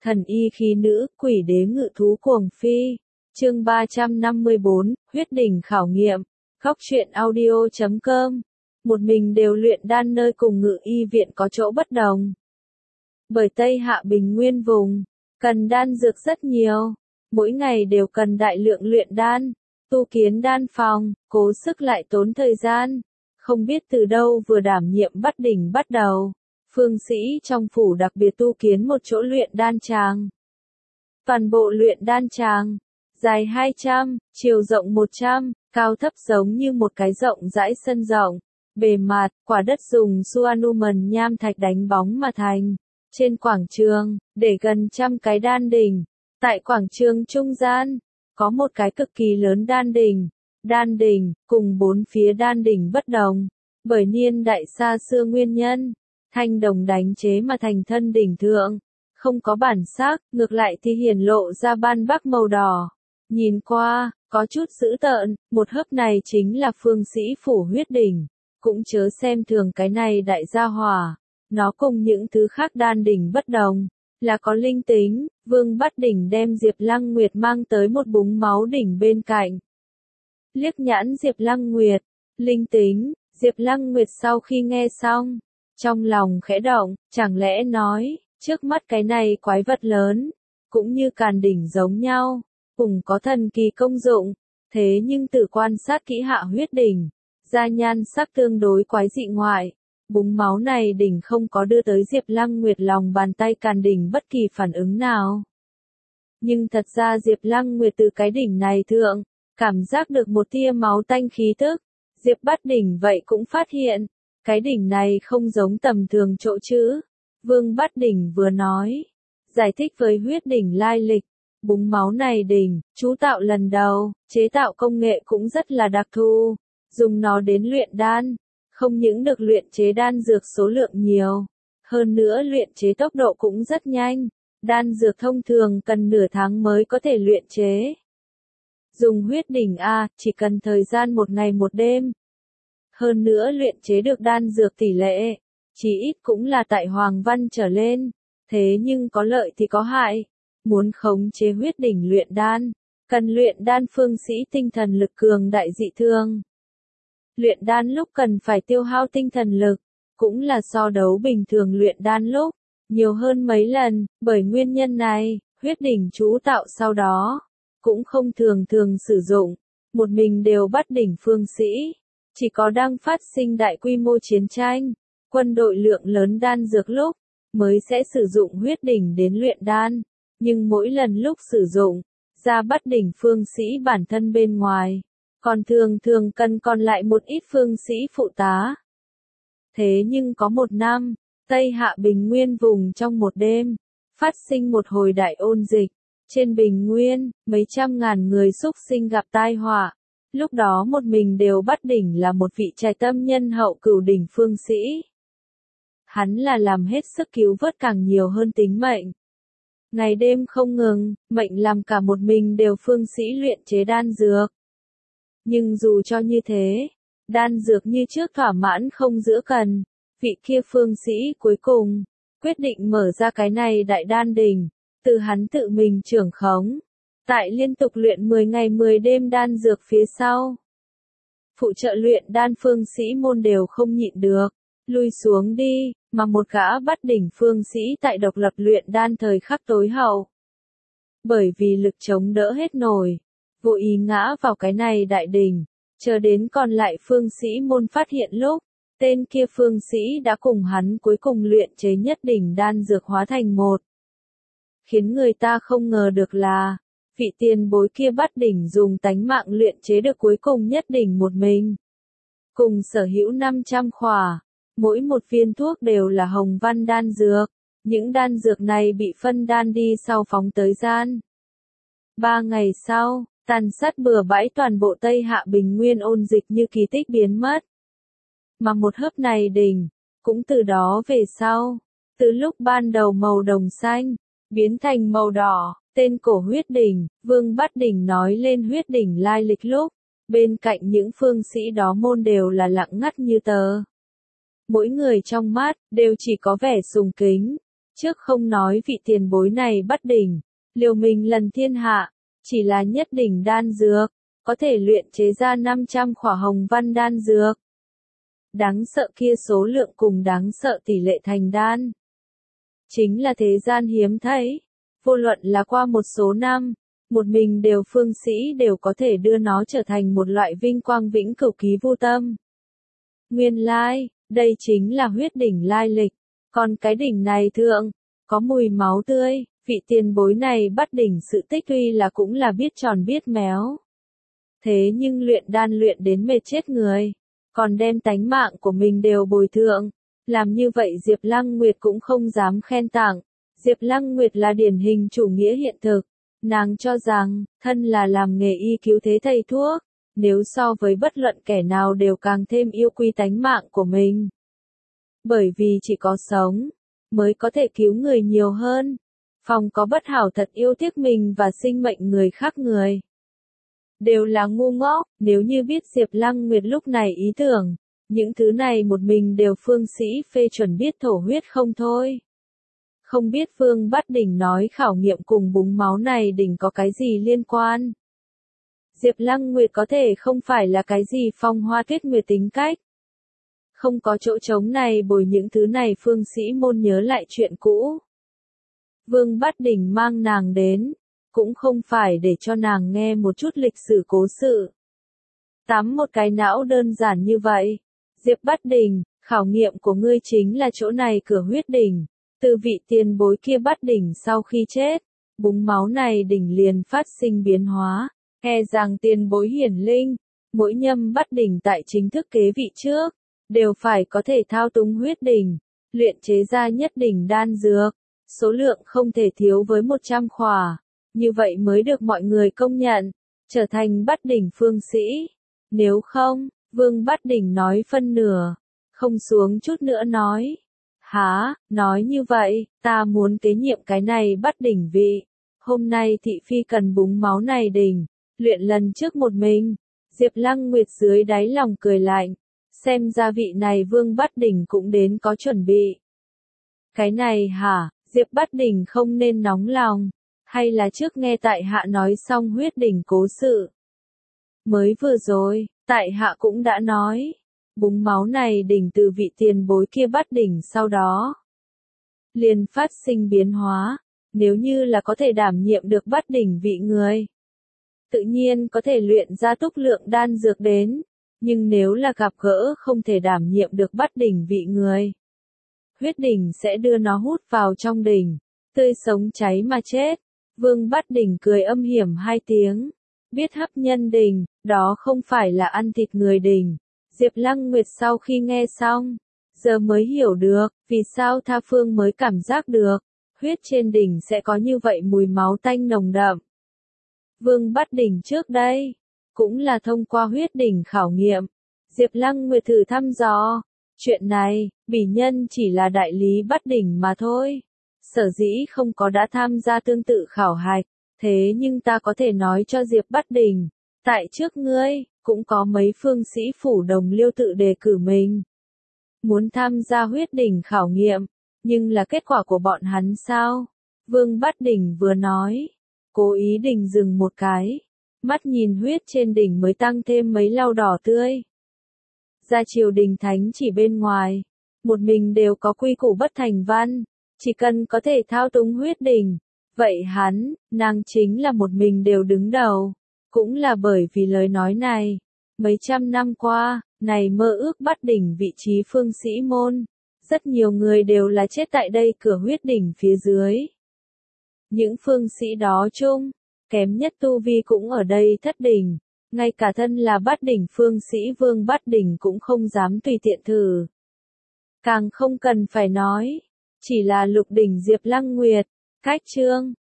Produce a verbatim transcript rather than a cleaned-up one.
Thần y khí nữ, quỷ đế ngự thú cuồng phi. Chương ba trăm năm mươi bốn, huyết đỉnh khảo nghiệm. Góc truyện audio chấm com. Một mình đều luyện đan nơi cùng ngự y viện có chỗ bất đồng. Bởi Tây Hạ Bình Nguyên vùng, cần đan dược rất nhiều. Mỗi ngày đều cần đại lượng luyện đan, tu kiến đan phòng, cố sức lại tốn thời gian. Không biết từ đâu vừa đảm nhiệm bắt đỉnh bắt đầu. Phương sĩ trong phủ đặc biệt tu kiến một chỗ luyện đan tràng. Toàn bộ luyện đan tràng, dài hai trăm, chiều rộng một trăm, cao thấp giống như một cái rộng rãi sân rộng. Bề mặt, quả đất dùng Suanuman nham thạch đánh bóng mà thành. Trên quảng trường, để gần trăm cái đan đỉnh. Tại quảng trường trung gian, có một cái cực kỳ lớn đan đỉnh. Đan đỉnh, cùng bốn phía đan đỉnh bất đồng. Bởi niên đại xa xưa nguyên nhân, thanh đồng đánh chế mà thành thân đỉnh thượng. Không có bản sắc, ngược lại thì hiển lộ ra ban bắc màu đỏ. Nhìn qua, có chút dữ tợn, một hớp này chính là phương sĩ phủ huyết đỉnh. Cũng chớ xem thường cái này đại gia hỏa. Nó cùng những thứ khác đan đỉnh bất đồng, là có linh tính. Vương Bắt Đỉnh đem Diệp Lăng Nguyệt mang tới một búng máu đỉnh bên cạnh. Liếc nhãn Diệp Lăng Nguyệt, linh tính. Diệp Lăng Nguyệt sau khi nghe xong, trong lòng khẽ động, chẳng lẽ nói, trước mắt cái này quái vật lớn, cũng như càn đỉnh giống nhau, cùng có thần kỳ công dụng. Thế nhưng tự quan sát kỹ hạ huyết đỉnh, da nhan sắc tương đối quái dị ngoại. Búng máu này đỉnh không có đưa tới Diệp Lăng Nguyệt lòng bàn tay càn đỉnh bất kỳ phản ứng nào. Nhưng thật ra Diệp Lăng Nguyệt từ cái đỉnh này thượng, cảm giác được một tia máu tanh khí tức. Diệp Bắt Đỉnh vậy cũng phát hiện, cái đỉnh này không giống tầm thường chỗ chữ. Vương Bắt Đỉnh vừa nói, giải thích với huyết đỉnh lai lịch. Búng máu này đỉnh, chú tạo lần đầu, chế tạo công nghệ cũng rất là đặc thù. Dùng nó đến luyện đan. Không những được luyện chế đan dược số lượng nhiều, hơn nữa luyện chế tốc độ cũng rất nhanh. Đan dược thông thường cần nửa tháng mới có thể luyện chế. Dùng huyết đỉnh A, chỉ cần thời gian một ngày một đêm. Hơn nữa luyện chế được đan dược tỷ lệ, chỉ ít cũng là tại Hoàng Văn trở lên. Thế nhưng có lợi thì có hại. Muốn khống chế huyết đỉnh luyện đan, cần luyện đan phương sĩ tinh thần lực cường đại dị thường. Luyện đan lúc cần phải tiêu hao tinh thần lực, cũng là so đấu bình thường luyện đan lúc, nhiều hơn mấy lần. Bởi nguyên nhân này, huyết đỉnh chú tạo sau đó, cũng không thường thường sử dụng. Một mình đều bắt đỉnh phương sĩ, chỉ có đang phát sinh đại quy mô chiến tranh, quân đội lượng lớn đan dược lúc, mới sẽ sử dụng huyết đỉnh đến luyện đan. Nhưng mỗi lần lúc sử dụng, ra bắt đỉnh phương sĩ bản thân bên ngoài, còn thường thường cần còn lại một ít phương sĩ phụ tá. Thế nhưng có một năm, Tây Hạ Bình Nguyên vùng trong một đêm, phát sinh một hồi đại ôn dịch. Trên Bình Nguyên, mấy trăm ngàn người súc sinh gặp tai họa. Lúc đó một mình đều bắt đỉnh là một vị trai tâm nhân hậu cửu đỉnh phương sĩ. Hắn là làm hết sức cứu vớt càng nhiều hơn tính mệnh. Ngày đêm không ngừng, mệnh làm cả một mình đều phương sĩ luyện chế đan dược. Nhưng dù cho như thế, đan dược như trước thỏa mãn không giữa cần. Vị kia phương sĩ cuối cùng, quyết định mở ra cái này đại đan đỉnh, từ hắn tự mình trưởng khống. Tại liên tục luyện mười ngày mười đêm đan dược phía sau, phụ trợ luyện đan phương sĩ môn đều không nhịn được, lui xuống đi, mà một gã bắt đỉnh phương sĩ tại độc lập luyện đan thời khắc tối hậu. Bởi vì lực chống đỡ hết nổi, vô ý ngã vào cái này đại đỉnh, chờ đến còn lại phương sĩ môn phát hiện lúc, tên kia phương sĩ đã cùng hắn cuối cùng luyện chế nhất đỉnh đan dược hóa thành một. Khiến người ta không ngờ được là, vị tiền bối kia bắt đỉnh dùng tánh mạng luyện chế được cuối cùng nhất đỉnh một mình. Cùng sở hữu năm trăm khỏa, mỗi một viên thuốc đều là hồng văn đan dược. Những đan dược này bị phân đan đi sau phóng tới gian. Ba ngày sau, tàn sát bừa bãi toàn bộ Tây Hạ Bình Nguyên ôn dịch như kỳ tích biến mất. Mà một hớp này đỉnh, cũng từ đó về sau, từ lúc ban đầu màu đồng xanh, biến thành màu đỏ. Tên cổ huyết đỉnh, Vương Bắt Đỉnh nói lên huyết đỉnh lai lịch lúc, bên cạnh những phương sĩ đó môn đều là lặng ngắt như tờ. Mỗi người trong mắt, đều chỉ có vẻ sùng kính. Trước không nói vị tiền bối này bắt đỉnh, liều mình lần thiên hạ, chỉ là nhất đỉnh đan dược, có thể luyện chế ra năm trăm khỏa hồng văn đan dược. Đáng sợ kia số lượng cùng đáng sợ tỷ lệ thành đan. Chính là thế gian hiếm thấy, vô luận là qua một số năm, một mình đều phương sĩ đều có thể đưa nó trở thành một loại vinh quang vĩnh cửu ký vô tâm. Nguyên lai, đây chính là huyết đỉnh lai lịch, còn cái đỉnh này thượng, có mùi máu tươi, vị tiền bối này bắt đỉnh sự tích tuy là cũng là biết tròn biết méo. Thế nhưng luyện đan luyện đến mệt chết người, còn đem tánh mạng của mình đều bồi thượng, làm như vậy Diệp Lăng Nguyệt cũng không dám khen tặng. Diệp Lăng Nguyệt là điển hình chủ nghĩa hiện thực, nàng cho rằng, thân là làm nghề y cứu thế thầy thuốc, nếu so với bất luận kẻ nào đều càng thêm yêu quý tánh mạng của mình. Bởi vì chỉ có sống, mới có thể cứu người nhiều hơn. Phòng có bất hảo thật yêu tiếc mình và sinh mệnh người khác người. Đều là ngu ngốc, nếu như biết Diệp Lăng Nguyệt lúc này ý tưởng, những thứ này một mình đều phương sĩ phê chuẩn biết thổ huyết không thôi. Không biết Vương Bát Đỉnh nói khảo nghiệm cùng búng máu này đỉnh có cái gì liên quan. Diệp Lăng Nguyệt có thể không phải là cái gì phong hoa tuyết nguyệt tính cách. Không có chỗ trống này bồi những thứ này phương sĩ môn nhớ lại chuyện cũ. Vương Bát Đỉnh mang nàng đến, cũng không phải để cho nàng nghe một chút lịch sử cố sự. Tắm một cái não đơn giản như vậy. Diệp Bát Đỉnh, khảo nghiệm của ngươi chính là chỗ này cửa huyết đỉnh. Từ vị tiền bối kia bắt đỉnh sau khi chết, búng máu này đỉnh liền phát sinh biến hóa. E rằng tiền bối hiển linh, mỗi nhâm bắt đỉnh tại chính thức kế vị trước, đều phải có thể thao túng huyết đỉnh, luyện chế ra nhất đỉnh đan dược, số lượng không thể thiếu với một trăm khỏa, như vậy mới được mọi người công nhận, trở thành bắt đỉnh phương sĩ. Nếu không, Vương Bát Đỉnh nói phân nửa, không xuống chút nữa nói. Hả, nói như vậy, ta muốn kế nhiệm cái này bắt đỉnh vị. Hôm nay thị phi cần búng máu này đỉnh, luyện lần trước một mình. Diệp Lăng Nguyệt dưới đáy lòng cười lạnh, xem ra vị này Vương Bát Đỉnh cũng đến có chuẩn bị. Cái này hả, Diệp Bát Đỉnh không nên nóng lòng, hay là trước nghe tại hạ nói xong huyết đỉnh cố sự. Mới vừa rồi, tại hạ cũng đã nói. Búng máu này đỉnh từ vị tiền bối kia bắt đỉnh sau đó. Liền phát sinh biến hóa, nếu như là có thể đảm nhiệm được bắt đỉnh vị người. Tự nhiên có thể luyện ra túc lượng đan dược đến, nhưng nếu là gặp gỡ không thể đảm nhiệm được bắt đỉnh vị người. Huyết đỉnh sẽ đưa nó hút vào trong đỉnh, tươi sống cháy mà chết. Vương Bát Đỉnh cười âm hiểm hai tiếng, biết hấp nhân đỉnh, đó không phải là ăn thịt người đỉnh. Diệp Lăng Nguyệt sau khi nghe xong, giờ mới hiểu được, vì sao Tha Phương mới cảm giác được, huyết trên đỉnh sẽ có như vậy mùi máu tanh nồng đậm. Vương Bát Đỉnh trước đây, cũng là thông qua huyết đỉnh khảo nghiệm, Diệp Lăng Nguyệt thử thăm dò, chuyện này, bỉ nhân chỉ là đại lý Bát Đỉnh mà thôi, sở dĩ không có đã tham gia tương tự khảo hạch, thế nhưng ta có thể nói cho Diệp Bát Đỉnh, tại trước ngươi, cũng có mấy phương sĩ phủ đồng liêu tự đề cử mình. Muốn tham gia huyết đỉnh khảo nghiệm, nhưng là kết quả của bọn hắn sao? Vương Bát Đỉnh vừa nói, cố ý đình dừng một cái, mắt nhìn huyết trên đỉnh mới tăng thêm mấy lau đỏ tươi. Ra triều đình thánh chỉ bên ngoài, một mình đều có quy củ bất thành văn, chỉ cần có thể thao túng huyết đỉnh, vậy hắn, nàng chính là một mình đều đứng đầu. Cũng là bởi vì lời nói này, mấy trăm năm qua, này mơ ước bắt đỉnh vị trí phương sĩ môn, rất nhiều người đều là chết tại đây cửa huyết đỉnh phía dưới. Những phương sĩ đó chung, kém nhất tu vi cũng ở đây thất đỉnh, ngay cả thân là bắt đỉnh phương sĩ Vương Bát Đỉnh cũng không dám tùy tiện thử. Càng không cần phải nói, chỉ là lục đỉnh Diệp Lăng Nguyệt, cách chương